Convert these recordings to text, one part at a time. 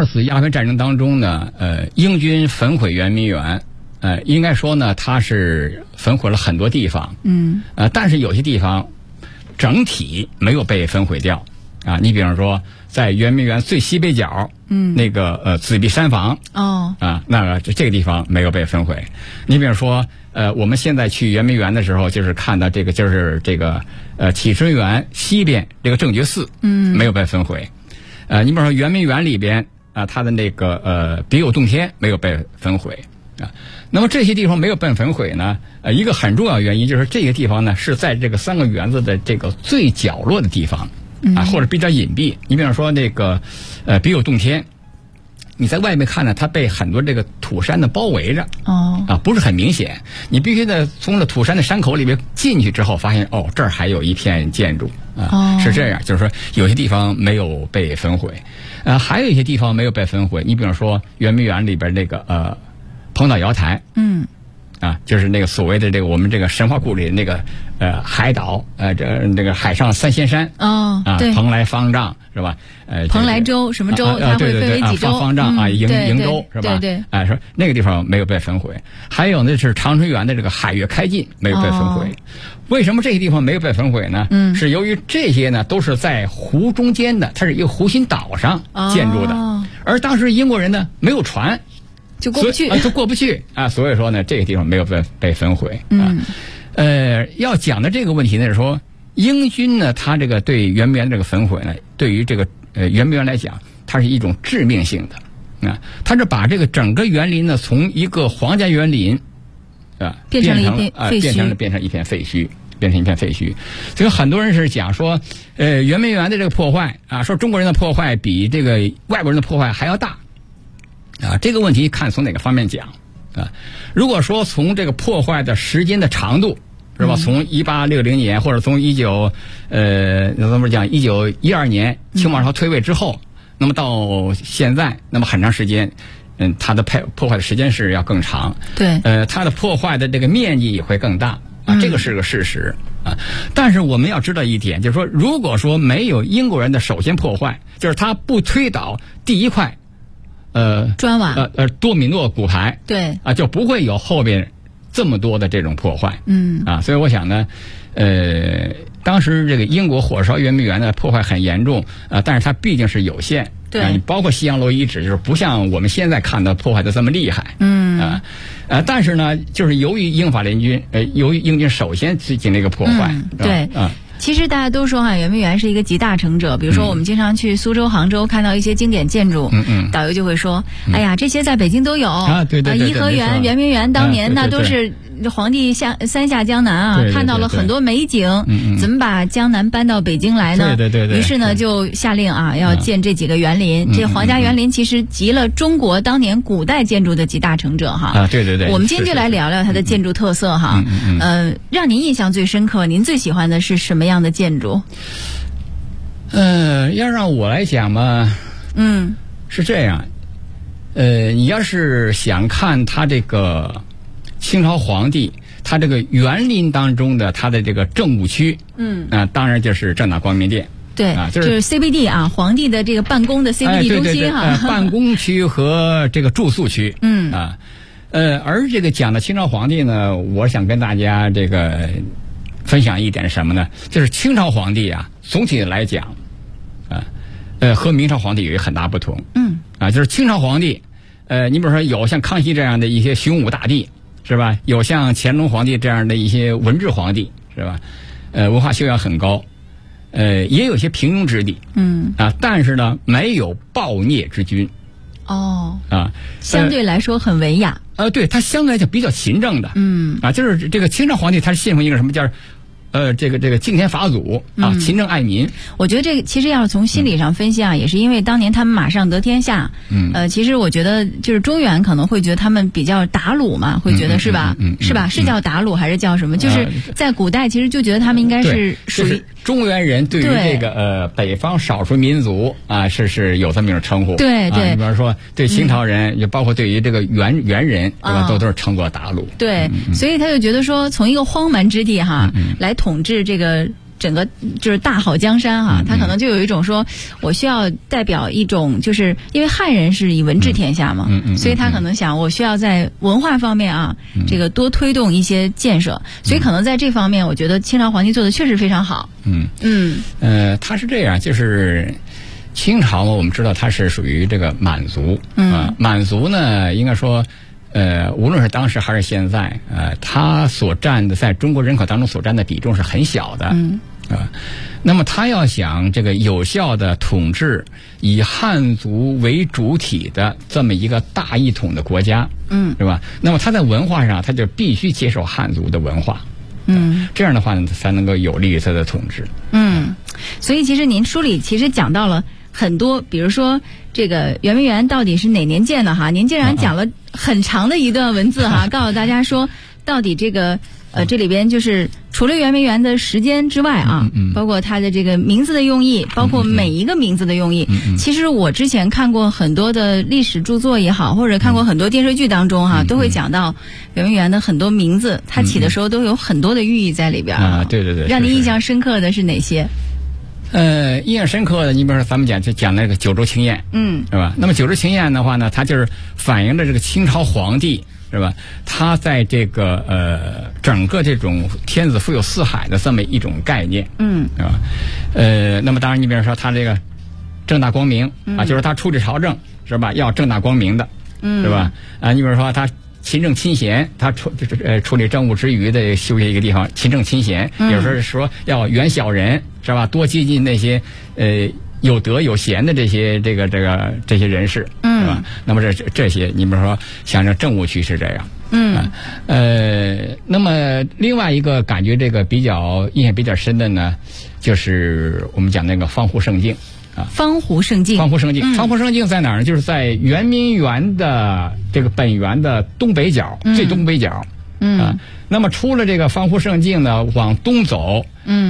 次鸦片战争当中呢，英军焚毁圆明园，应该说呢，它是焚毁了很多地方，但是有些地方整体没有被焚毁掉啊。你比方说，在圆明园最西北角，那个紫壁山房，那个这个地方没有被焚毁。你比方说，我们现在去圆明园的时候，就是看到这个，就是这个启春园西边这个正觉寺，没有被焚毁。你比方说圆明园里边啊，它的那个别有洞天没有被焚毁啊。那么这些地方没有被焚毁呢，一个很重要原因就是这个地方呢是在这个3个园子的这个最角落的地方啊，或者比较隐蔽。你比方说那个别有洞天，你在外面看呢，它被很多这个土山的包围着，不是很明显。你必须得从了土山的山口里面进去之后，发现这儿还有一片建筑啊，是这样。就是说有些地方没有被焚毁，还有一些地方没有被焚毁。你比方说圆明园里边那个彭岛瑶台，就是那个所谓的这个我们这个神话故里那个海岛，这个海上3仙山， 对， 蓬莱方丈是吧？ 蓬莱州什么州？它会分为几州？ 方丈啊，瀛洲是吧？ 对， 说那个地方没有被焚毁。还有呢是长春园的这个海月开尽没有被焚毁。为什么这些地方没有被焚毁呢？是由于这些呢都是在湖中间的，它是一个湖心岛上建筑的，而当时英国人呢没有船。 就过不去， 就过不去啊！所以说呢，这个地方没有被焚毁啊。要讲的这个问题呢是说，英军呢，他这个对圆明园这个焚毁呢，对于这个圆明园来讲，它是一种致命性的啊。它是把这个整个园林呢，从一个皇家园林变成一片废墟。所以很多人是讲说，圆明园的这个破坏啊，说中国人的破坏比这个外国人的破坏还要大。这个问题看从哪个方面讲啊？如果说从这个破坏的时间的长度是吧？从1860年或者从1912年清王朝退位之后，那么到现在，那么很长时间，它的破坏的时间是要更长。 对， 它的破坏的这个面积也会更大啊，这个是个事实啊。但是我们要知道一点，就是说，如果说没有英国人的首先破坏，就是他不推倒第一块。 砖瓦多米诺骨牌， 对就不会有后边这么多的这种破坏，所以我想呢，当时这个英国火烧圆明园的破坏很严重，但是它毕竟是有限， 对， 包括西洋楼遗址，就是不像我们现在看到破坏的这么厉害，但是呢，就是由于英法联军，由于英军首先进行了一个破坏， 对其实大家都说圆明园是一个集大成者。比如说我们经常去苏州、杭州看到一些经典建筑，导游就会说，哎呀，这些在北京都有对， 颐和园、圆明园当年那都是皇帝三下江南啊，看到了很多美景，怎么把江南搬到北京来呢？ 对。 于是呢，就下令要建这几个园林。这皇家园林其实集了中国当年古代建筑的集大成者哈。 对。 我们今天就来聊聊它的建筑特色哈。让您印象最深刻，您最喜欢的是什么样的建筑？ 要让我来讲嘛，是这样。你要是想看它这个清朝皇帝他这个园林当中的他的这个政务区，当然就是正大光明殿。 对，就是 CBD 啊，皇帝的这个办公的 CBD 中心哈， 办公区和这个住宿区，而这个讲的清朝皇帝呢，我想跟大家这个分享一点什么呢？就是清朝皇帝啊，总体来讲，和明朝皇帝有一个很大不同，就是清朝皇帝，你比如说有像康熙这样的一些雄武大帝，是吧？有像乾隆皇帝这样的一些文治皇帝，是吧？文化修养很高。也有些平庸之地，但是呢，没有暴虐之君， 相对来说很文雅， 对，他相对来讲比较勤政的，就是这个清朝皇帝，他是信奉一个什么叫，这个敬天法祖啊，勤政爱民。 我觉得这个其实要是从心理上分析啊，也是因为当年他们马上得天下，其实我觉得就是中原可能会觉得他们比较打虏嘛，会觉得是吧？是吧？是叫打虏还是叫什么？就是在古代其实就觉得他们应该是属于。 中原人对于这个北方少数民族啊是有这么一种称呼， 对， 你比方说对清朝人，就包括对于这个元人，对吧，都是称作打虏。 对，所以他就觉得说，从一个荒蛮之地哈来统治这整个就是大好江山哈，他可能就有一种说，我需要代表一种，就是因为汉人是以文治天下嘛，所以他可能想，我需要在文化方面啊，这个多推动一些建设，所以可能在这方面，我觉得清朝皇帝做的确实非常好。 他是这样，就是清朝嘛，我们知道它是属于这个满族，满族呢，应该说。无论是当时还是现在，他所占的在中国人口当中所占的比重是很小的，那么他要想这个有效的统治以汉族为主体的这么一个大一统的国家，是吧？那么他在文化上，他就必须接受汉族的文化，这样的话呢，才能够有利于他的统治。 所以其实您书里其实讲到了很多，比如说这个圆明园到底是哪年建的哈？您竟然讲了很长的一段文字哈，告诉大家说到底这个这里边就是除了圆明园的时间之外啊，包括它的这个名字的用意，包括每一个名字的用意。其实我之前看过很多的历史著作也好，或者看过很多电视剧当中哈，都会讲到圆明园的很多名字，它起的时候都有很多的寓意在里边啊。对， 让您印象深刻的是哪些？ 印象深刻的，你比如说咱们讲那个九州青雁，是吧？那么九州青雁的话呢，它就是反映着这个清朝皇帝，是吧？他在这个整个这种天子富有四海的这么一种概念，是吧？那么当然，你比如说他这个正大光明啊，就是他处理朝政是吧？要正大光明的，是吧？你比如说他勤政亲贤，他处理政务之余的修建一个地方，勤政亲贤，有时候说要远小人，是吧？多接近那些有德有贤的这些人士，是吧？那么这些，你比如说像这政务区是这样，那么另外一个感觉这个印象比较深的呢，就是我们讲那个方湖胜境。 方湖胜境在哪儿呢？就是在圆明园的这个本园的东北角，最东北角。那么出了这个方湖胜境呢，往东走，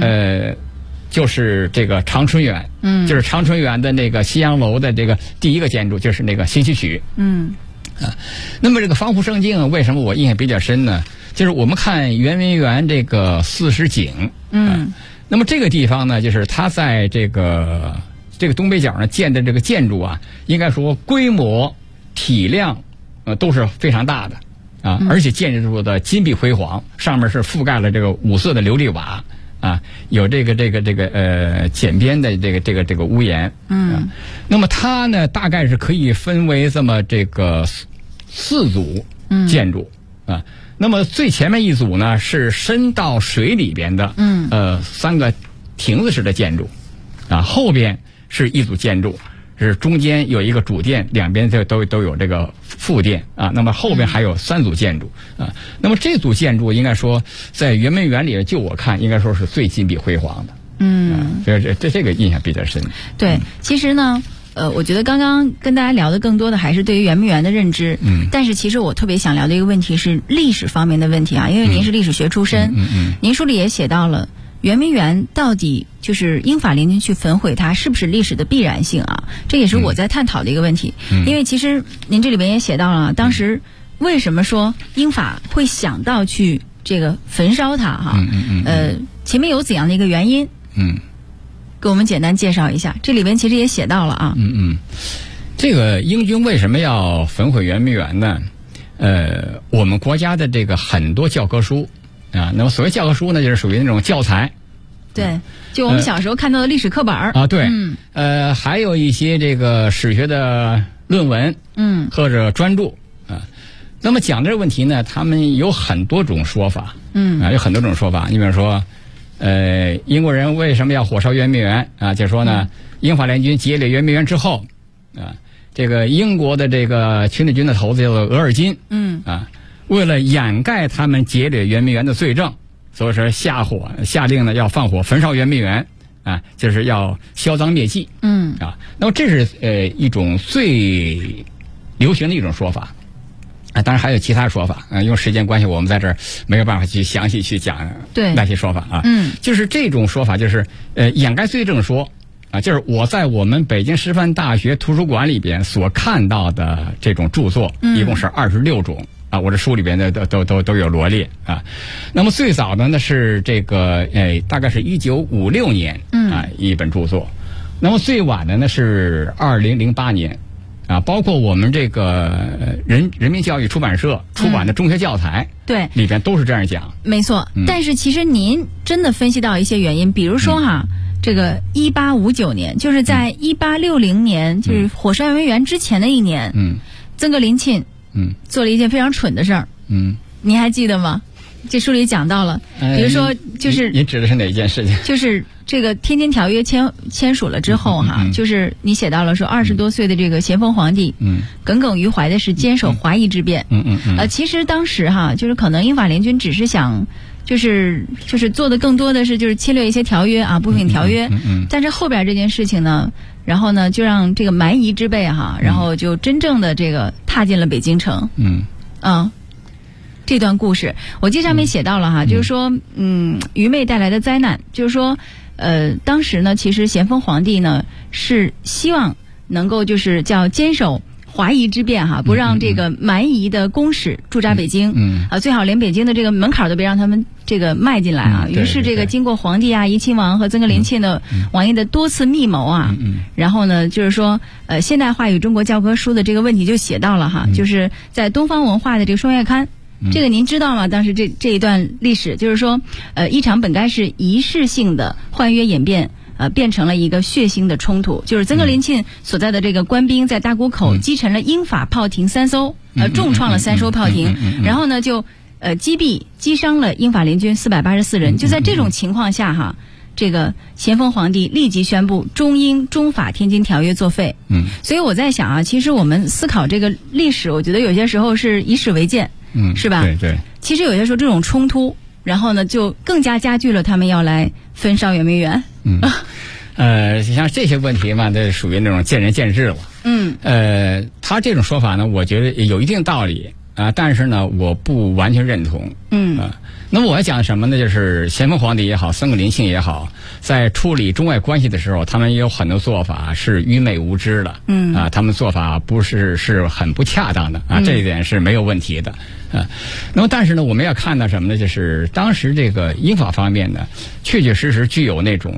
就是这个长春园，就是长春园的那个西洋楼的这个第一个建筑，就是那个行西曲。那么这个方湖胜境为什么我印象比较深呢？就是我们看圆明园这个四时井，那么这个地方呢，就是它在这个东北角呢建的这个建筑啊，应该说规模、体量都是非常大的啊，而且建筑的金碧辉煌，上面是覆盖了这个五色的琉璃瓦啊，有这个简边的这个屋檐。那么它呢大概是可以分为这么这个四组建筑啊。那么最前面一组呢是伸到水里边的三个亭子式的建筑啊，后边是一组建筑，是中间有一个主殿，两边都有这个副殿啊。那么后边还有三组建筑啊。那么这组建筑应该说在圆明园里，就我看应该说是最金碧辉煌的。这个印象比较深。 对，其实呢，我觉得刚刚跟大家聊的更多的还是对于圆明园的认知。但是其实我特别想聊的一个问题是历史方面的问题啊，因为您是历史学出身，您书里也写到了。圆明园到底就是英法联军去焚毁它，是不是历史的必然性啊？这也是我在探讨的一个问题。因为其实您这里边也写到了，当时为什么说英法会想到去这个焚烧它哈？前面有怎样的一个原因？给我们简单介绍一下。这里边其实也写到了啊。 这个英军为什么要焚毁圆明园呢？我们国家的这个很多教科书。那么所谓教科书呢，就是属于那种教材， 对，就我们小时候看到的历史课本啊， 对，还有一些这个史学的论文，或者专著啊。那么讲这个问题呢，他们有很多种说法，有很多种说法。你比如说，英国人为什么要火烧圆明园啊？就是说呢，英法联军劫掠圆明园之后，这个英国的这个侵略军的头子叫做额尔金，为了掩盖他们劫掠圆明园的罪证，所以说下令呢要放火焚烧圆明园啊，就是要销赃灭迹。那么这是一种最流行的一种说法啊，当然还有其他说法啊，因为时间关系，我们在这儿没有办法去详细去讲那些说法啊。就是这种说法，就是掩盖罪证说啊，就是我在我们北京师范大学图书馆里边所看到的这种著作，一共是26种。 啊，我这书里边的都有罗列啊。那么最早的呢是这个大概是1956年啊一本著作，那么最晚的呢是2008年啊，包括我们这个人民教育出版社出版的中学教材， 对， 里边都是这样讲。 没错，但是其实您真的分析到一些原因，比如说哈。这个1859年，就是在1860年，就是火烧圆明园之前的一年，曾格林沁，做了一件非常蠢的事儿，您还记得吗？这书里讲到了，比如说，就是您指的是哪一件事情？ 就是这个《天津条约》签署了之后哈，就是你写到了说20多岁的这个咸丰皇帝，耿耿于怀的是坚守华夷之辩，其实当时哈，就是可能英法联军只是想。就是做的更多的是就是侵略一些条约啊，部分条约，但是后边这件事情呢，然后呢就让这个蛮夷之辈哈，然后就真正的这个踏进了北京城，这段故事我记上面写到了哈，就是说愚昧带来的灾难，就是说当时呢其实咸丰皇帝呢是希望能够就是叫坚守华夷之辩哈，不让这个蛮夷的公使驻扎北京，最好连北京的这个门槛都别让他们这个迈进来啊。于是这个经过皇帝啊、怡亲王和曾格林沁的王爷的多次密谋啊，然后呢，就是说现代化与中国教科书的这个问题就写到了哈，就是在东方文化的这个双月刊。这个您知道吗？当时这一段历史，就是说，一场本该是仪式性的换约演变。变成了一个血腥的冲突，就是曾格林沁所在的这个官兵在大沽口击沉了英法炮艇3艘，重创了3艘炮艇，然后呢就击伤了英法联军484人。就在这种情况下哈，这个咸丰皇帝立即宣布中英中法天津条约作废。所以我在想啊，其实我们思考这个历史，我觉得有些时候是以史为鉴，是吧？ 对。 其实有些时候这种冲突，然后呢就更加加剧了他们要来焚烧圆明园。 像这些问题嘛，这属于那种见仁见智了。他这种说法呢，我觉得有一定道理啊，但是呢，我不完全认同。那么我要讲什么呢？就是咸丰皇帝也好，曾格林沁也好，在处理中外关系的时候，他们也有很多做法是愚昧无知的。他们做法是很不恰当的啊，这一点是没有问题的。那么但是呢，我们要看到什么呢？就是当时这个英法方面呢，确确实实具有那种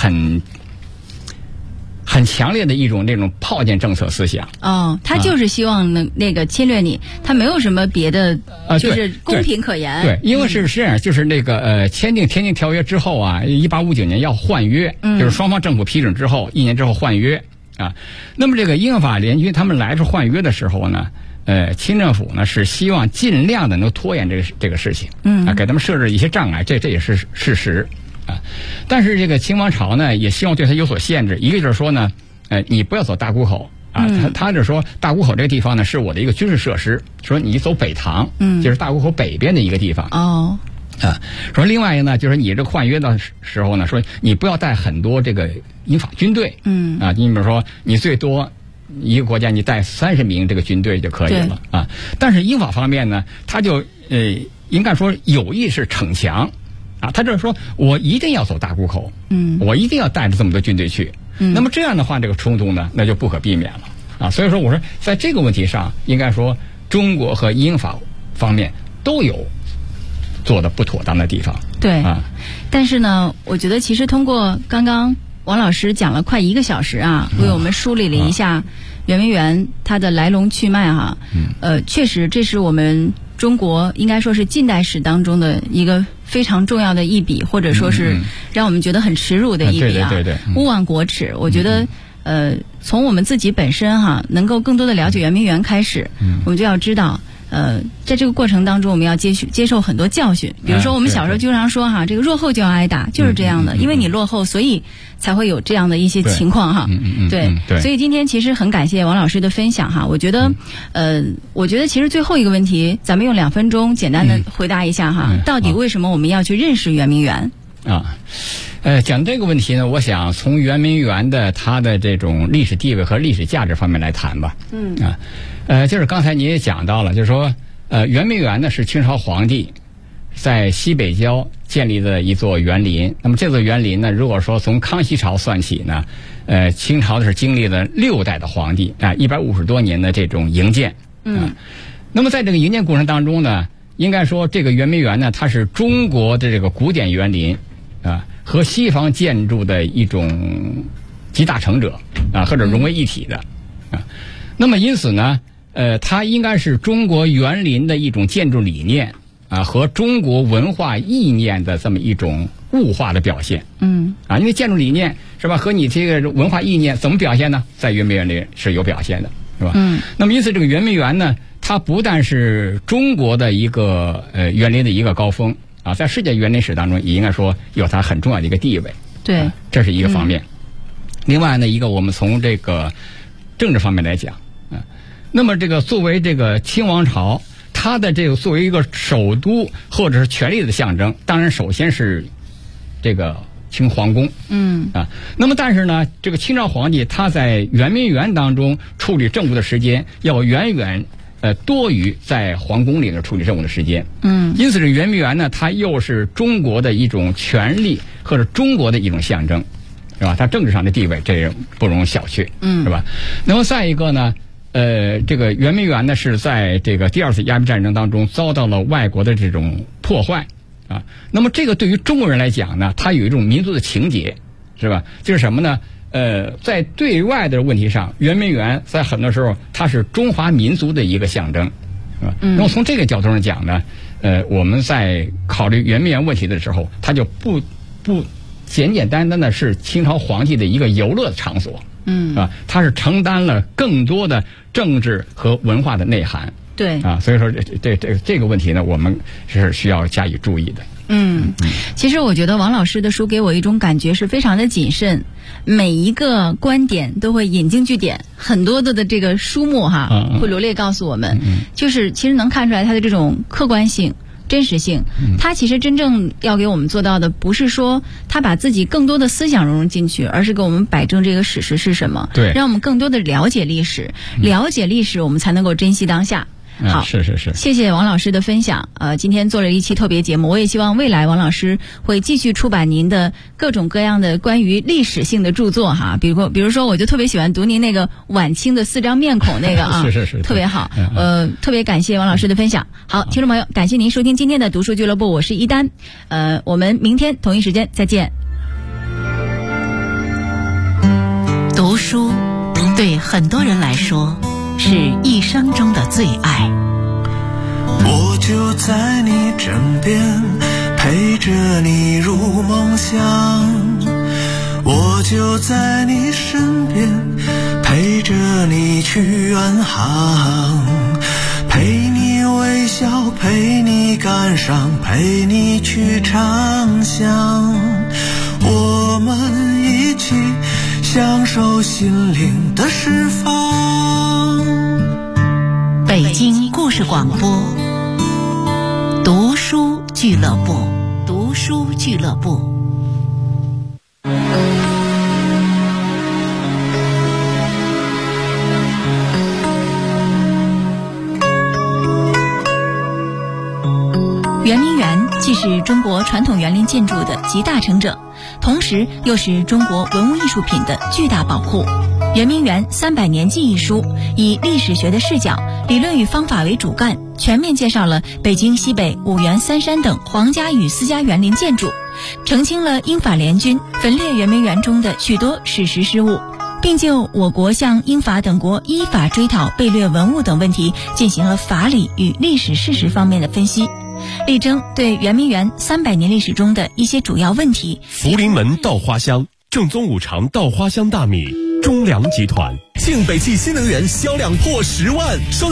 很强烈的一种那种炮舰政策思想。 他就是希望那个侵略你，他没有什么别的，就是公平可言。 对，因为是这样，就是那个签订天津条约之后啊，1859年要换约，就是双方政府批准之后1年之后换约啊。那么这个英法联军他们来这换约的时候呢，清政府呢是希望尽量的能拖延这个事情，给他们设置一些障碍，这也是事实。但是这个清王朝呢，也希望对他有所限制。一个就是说呢，你不要走大沽口啊，他就说大沽口这个地方呢是我的一个军事设施，说你走北塘，就是大沽口北边的一个地方。说另外一个呢，就是你这个换约的时候呢，说你不要带很多这个英法军队，你比如说你最多一个国家你带30名这个军队就可以了啊。但是英法方面呢，他就应该说有意是逞强。他就是说我一定要走大沽口，我一定要带着这么多军队去，那么这样的话，这个冲突呢，那就不可避免了所以说，我说在这个问题上，应该说中国和英法方面都有做的不妥当的地方。 对但是呢，我觉得其实通过刚刚王老师讲了快1个小时为我们梳理了一下圆明园它的来龙去脉确实这是我们中国应该说是近代史当中的一个非常重要的一笔，或者说是让我们觉得很耻辱的一笔对， 勿忘国耻。我觉得从我们自己本身能够更多的了解圆明园开始，我们就要知道在这个过程当中，我们要接受很多教训。比如说，我们小时候经常说这个落后就要挨打，就是这样的，因为你落后，所以才会有这样的一些情况对，所以今天其实很感谢王老师的分享我觉得其实最后一个问题，咱们用2分钟简单的回答一下到底为什么我们要去认识圆明园讲这个问题呢，我想从圆明园的它的这种历史地位和历史价值方面来谈吧。就是刚才你也讲到了，就是说圆明园呢是清朝皇帝在西北郊建立的一座园林。那么这座园林呢，如果说从康熙朝算起呢，清朝的是经历了6代的皇帝150多年的这种营建那么在这个营建过程当中呢，应该说这个圆明园呢，它是中国的这个古典园林啊和西方建筑的一种集大成者啊，或者融为一体的啊。那么因此呢，它应该是中国园林的一种建筑理念啊和中国文化意念的这么一种物化的表现。因为建筑理念是吧，和你这个文化意念怎么表现呢？在圆明园里是有表现的，是吧？那么因此这个圆明园呢，它不但是中国的一个园林的一个高峰啊，在世界园林史当中也应该说有它很重要的一个地位。 对， 这是一个方面。另外呢，一个我们从这个政治方面来讲那么这个作为这个清王朝，它的这个作为一个首都或者是权力的象征，当然首先是这个清皇宫。那么但是呢，这个清朝皇帝他在圆明园当中处理政务的时间要远远多于在皇宫里面处理任务的时间。因此这圆明园呢，它又是中国的一种权力或者中国的一种象征，是吧？它政治上的地位这不容小觑，是吧？那么再一个呢，这个圆明园呢是在这个第二次鸦片战争当中遭到了外国的这种破坏啊。那么这个对于中国人来讲呢，它有一种民族的情结，是吧？就是什么呢？在对外的问题上，圆明园在很多时候它是中华民族的一个象征，是吧？那么从这个角度上讲呢，我们在考虑圆明园问题的时候，它就不简简单单的是清朝皇帝的一个游乐场所，它是承担了更多的政治和文化的内涵。 对啊，所以说这个问题呢，我们是需要加以注意的。 其实我觉得王老师的书给我一种感觉是非常的谨慎，每一个观点都会引经据典，很多的这个书目会罗列告诉我们，就是其实能看出来他的这种客观性、真实性。他其实真正要给我们做到的，不是说他把自己更多的思想融入进去，而是给我们摆正这个史实是什么， 对， 让我们更多的了解历史，了解历史，我们才能够珍惜当下。好， 是， 谢谢王老师的分享。今天做了一期特别节目，我也希望未来王老师会继续出版您的各种各样的关于历史性的著作哈。比如说，我就特别喜欢读您那个晚清的4张面孔那个啊， 是， 特别好。特别感谢王老师的分享。好，听众朋友，感谢您收听今天的读书俱乐部，我是一丹。我们明天同一时间再见。 读书对很多人来说是一生中的最爱。 我就在你枕边，陪着你入梦乡。我就在你身边，陪着你去远航。陪你微笑，陪你感伤，陪你去畅想。我们一起享受心灵的释放。 北京故事广播，读书俱乐部，读书俱乐部。圆明园既是中国传统园林建筑的集大成者，同时又是中国文物艺术品的巨大宝库。圆明园300年记一书以历史学的视角、理论与方法为主干，全面介绍了北京西北五原三山等皇家与私家园林建筑，澄清了英法联军分裂圆明园中的许多史实失误，并就我国向英法等国依法追讨被掠文物等问题进行了法理与历史事实方面的分析，力争对圆明园300年历史中的一些主要问题。 福临门稻花香，正宗五常稻花香大米，中粮集团。 庆北汽新能源销量破10万，